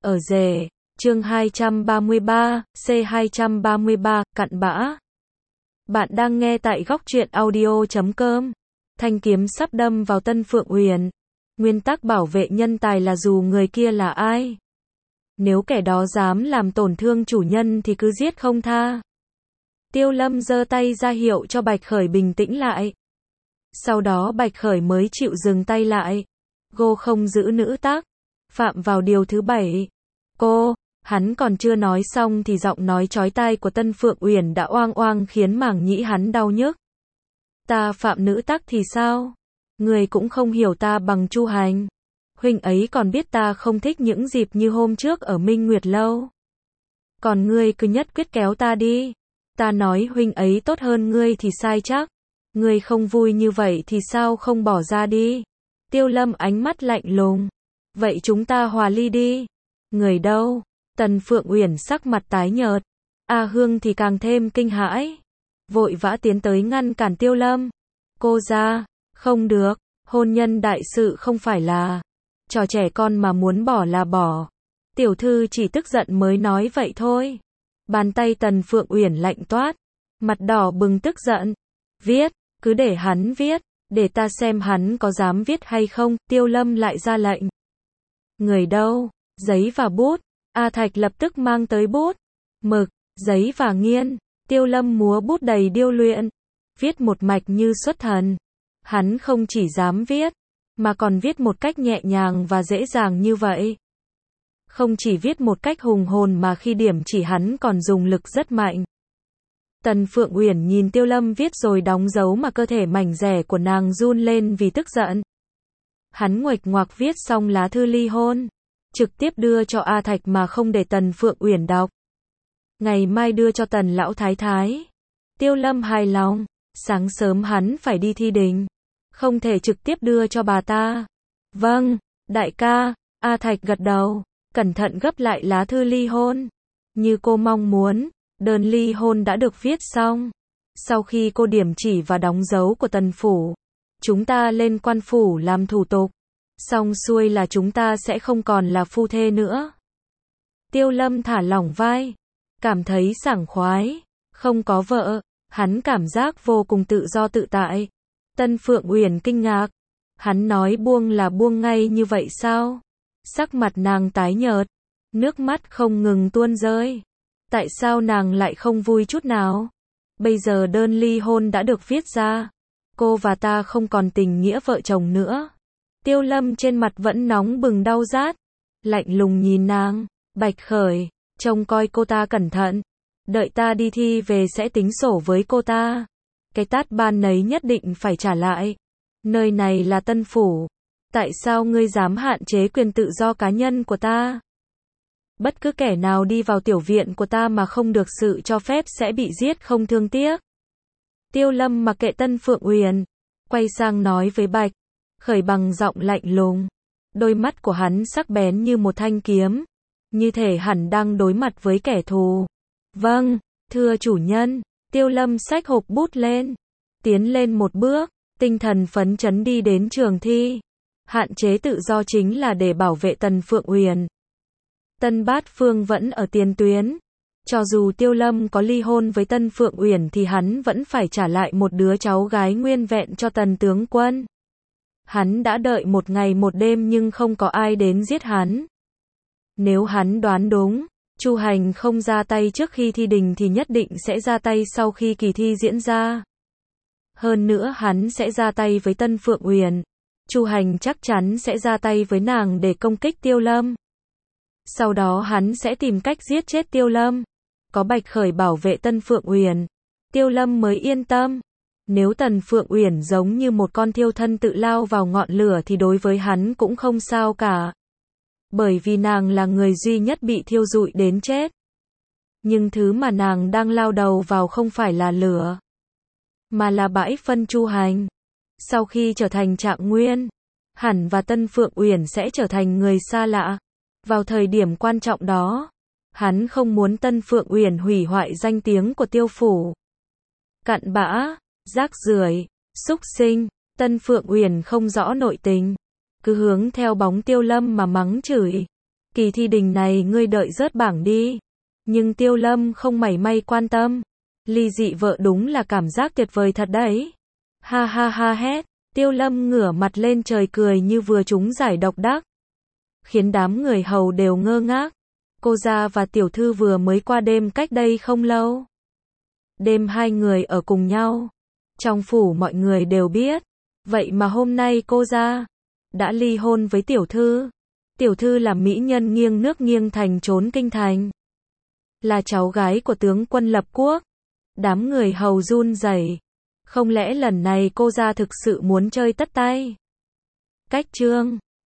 Ở rể, chương 233, C233, cặn bã. Bạn đang nghe tại góc truyện audio.com. Thanh kiếm sắp đâm vào Tân Phượng Uyển. Nguyên tắc bảo vệ nhân tài là dù người kia là ai. Nếu kẻ đó dám làm tổn thương chủ nhân thì cứ giết không tha. Tiêu Lâm giơ tay ra hiệu cho Bạch Khởi bình tĩnh lại. Sau đó Bạch Khởi mới chịu dừng tay lại. Cô không giữ nữ tác. Phạm vào điều thứ 7. Cô, hắn còn chưa nói xong thì giọng nói chói tai của Tân Phượng Uyển đã oang oang khiến màng nhĩ hắn đau nhức. Ta phạm nữ tắc thì sao? Người cũng không hiểu ta bằng Chu Hành. Huynh ấy còn biết ta không thích những dịp như hôm trước ở Minh Nguyệt Lâu. Còn ngươi cứ nhất quyết kéo ta đi. Ta nói huynh ấy tốt hơn ngươi thì sai chắc. Ngươi không vui như vậy thì sao không bỏ ra đi? Tiêu Lâm ánh mắt lạnh lùng. Vậy chúng ta hòa ly đi. Người đâu? Tần Phượng Uyển sắc mặt tái nhợt. A Hương thì càng thêm kinh hãi. Vội vã tiến tới ngăn cản Tiêu Lâm. Cô ra, không được, hôn nhân đại sự không phải là trò trẻ con mà muốn bỏ là bỏ. Tiểu thư chỉ tức giận mới nói vậy thôi. Bàn tay Tần Phượng Uyển lạnh toát, mặt đỏ bừng tức giận. Viết, cứ để hắn viết, để ta xem hắn có dám viết hay không. Tiêu Lâm lại ra lệnh. Người đâu? Giấy và bút. A Thạch lập tức mang tới bút, mực, giấy và nghiên. Tiêu Lâm múa bút đầy điêu luyện, viết một mạch như xuất thần. Hắn không chỉ dám viết, mà còn viết một cách nhẹ nhàng và dễ dàng như vậy. Không chỉ viết một cách hùng hồn mà khi điểm chỉ hắn còn dùng lực rất mạnh. Tần Phượng Uyển nhìn Tiêu Lâm viết rồi đóng dấu mà cơ thể mảnh dẻ của nàng run lên vì tức giận. Hắn nguệch ngoạc viết xong lá thư ly hôn, trực tiếp đưa cho A Thạch mà không để Tần Phượng Uyển đọc. Ngày mai đưa cho Tần lão thái thái. Tiêu Lâm hài lòng, sáng sớm hắn phải đi thi đình, không thể trực tiếp đưa cho bà ta. Vâng, đại ca. A Thạch gật đầu, cẩn thận gấp lại lá thư ly hôn. Như cô mong muốn, đơn ly hôn đã được viết xong. Sau khi cô điểm chỉ và đóng dấu của Tần phủ, chúng ta lên quan phủ làm thủ tục. Xong xuôi là chúng ta sẽ không còn là phu thê nữa. Tiêu Lâm thả lỏng vai, cảm thấy sảng khoái, không có vợ, hắn cảm giác vô cùng tự do tự tại. Tân Phượng Uyển kinh ngạc, hắn nói buông là buông ngay như vậy sao? Sắc mặt nàng tái nhợt, nước mắt không ngừng tuôn rơi. Tại sao nàng lại không vui chút nào? Bây giờ đơn ly hôn đã được viết ra, cô và ta không còn tình nghĩa vợ chồng nữa. Tiêu Lâm trên mặt vẫn nóng bừng đau rát, lạnh lùng nhìn nàng. Bạch Khởi, trông coi cô ta cẩn thận, đợi ta đi thi về sẽ tính sổ với cô ta. Cái tát ban nấy nhất định phải trả lại. Nơi này là Tân phủ, tại sao ngươi dám hạn chế quyền tự do cá nhân của ta? Bất cứ kẻ nào đi vào tiểu viện của ta mà không được sự cho phép sẽ bị giết không thương tiếc. Tiêu Lâm mặc kệ Tân Phượng Uyển, quay sang nói với Bạch Khởi bằng giọng lạnh lùng. Đôi mắt của hắn sắc bén như một thanh kiếm, như thể hẳn đang đối mặt với kẻ thù. Vâng, thưa chủ nhân. Tiêu Lâm xách hộp bút lên, tiến lên một bước, tinh thần phấn chấn đi đến trường thi. Hạn chế tự do chính là để bảo vệ Tần Phượng Uyển. Tân Bát Phương vẫn ở tiền tuyến. Cho dù Tiêu Lâm có ly hôn với Tân Phượng Uyển thì hắn vẫn phải trả lại một đứa cháu gái nguyên vẹn cho Tần tướng quân. Hắn đã đợi một ngày một đêm nhưng không có ai đến giết hắn. Nếu hắn đoán đúng, Chu Hành không ra tay trước khi thi đình thì nhất định sẽ ra tay sau khi kỳ thi diễn ra. Hơn nữa hắn sẽ ra tay với Tân Phượng Uyển. Chu Hành chắc chắn sẽ ra tay với nàng để công kích Tiêu Lâm. Sau đó hắn sẽ tìm cách giết chết Tiêu Lâm. Có Bạch Khởi bảo vệ Tân Phượng Uyển, Tiêu Lâm mới yên tâm. Nếu Tần Phượng Uyển giống như một con thiêu thân tự lao vào ngọn lửa thì đối với hắn cũng không sao cả. Bởi vì nàng là người duy nhất bị thiêu rụi đến chết. Nhưng thứ mà nàng đang lao đầu vào không phải là lửa, mà là bãi phân Chu Hành. Sau khi trở thành Trạng Nguyên, hẳn và Tân Phượng Uyển sẽ trở thành người xa lạ. Vào thời điểm quan trọng đó, hắn không muốn Tân Phượng Uyển hủy hoại danh tiếng của Tiêu phủ. Cặn bã, rác rưởi, xúc sinh. Tân Phượng Uyển không rõ nội tình, cứ hướng theo bóng Tiêu Lâm mà mắng chửi. Kỳ thi đình này ngươi đợi rớt bảng đi. Nhưng Tiêu Lâm không mảy may quan tâm. Ly dị vợ đúng là cảm giác tuyệt vời thật đấy. Ha ha ha hét. Tiêu Lâm ngửa mặt lên trời cười như vừa trúng giải độc đắc. Khiến đám người hầu đều ngơ ngác. Cô gia và tiểu thư vừa mới qua đêm cách đây không lâu. Đêm hai người ở cùng nhau. Trong phủ mọi người đều biết. Vậy mà hôm nay cô gia đã ly hôn với tiểu thư. Tiểu thư là mỹ nhân nghiêng nước nghiêng thành trốn kinh thành. Là cháu gái của tướng quân lập quốc. Đám người hầu run rẩy. Không lẽ lần này cô gia thực sự muốn chơi tất tay? Cách chương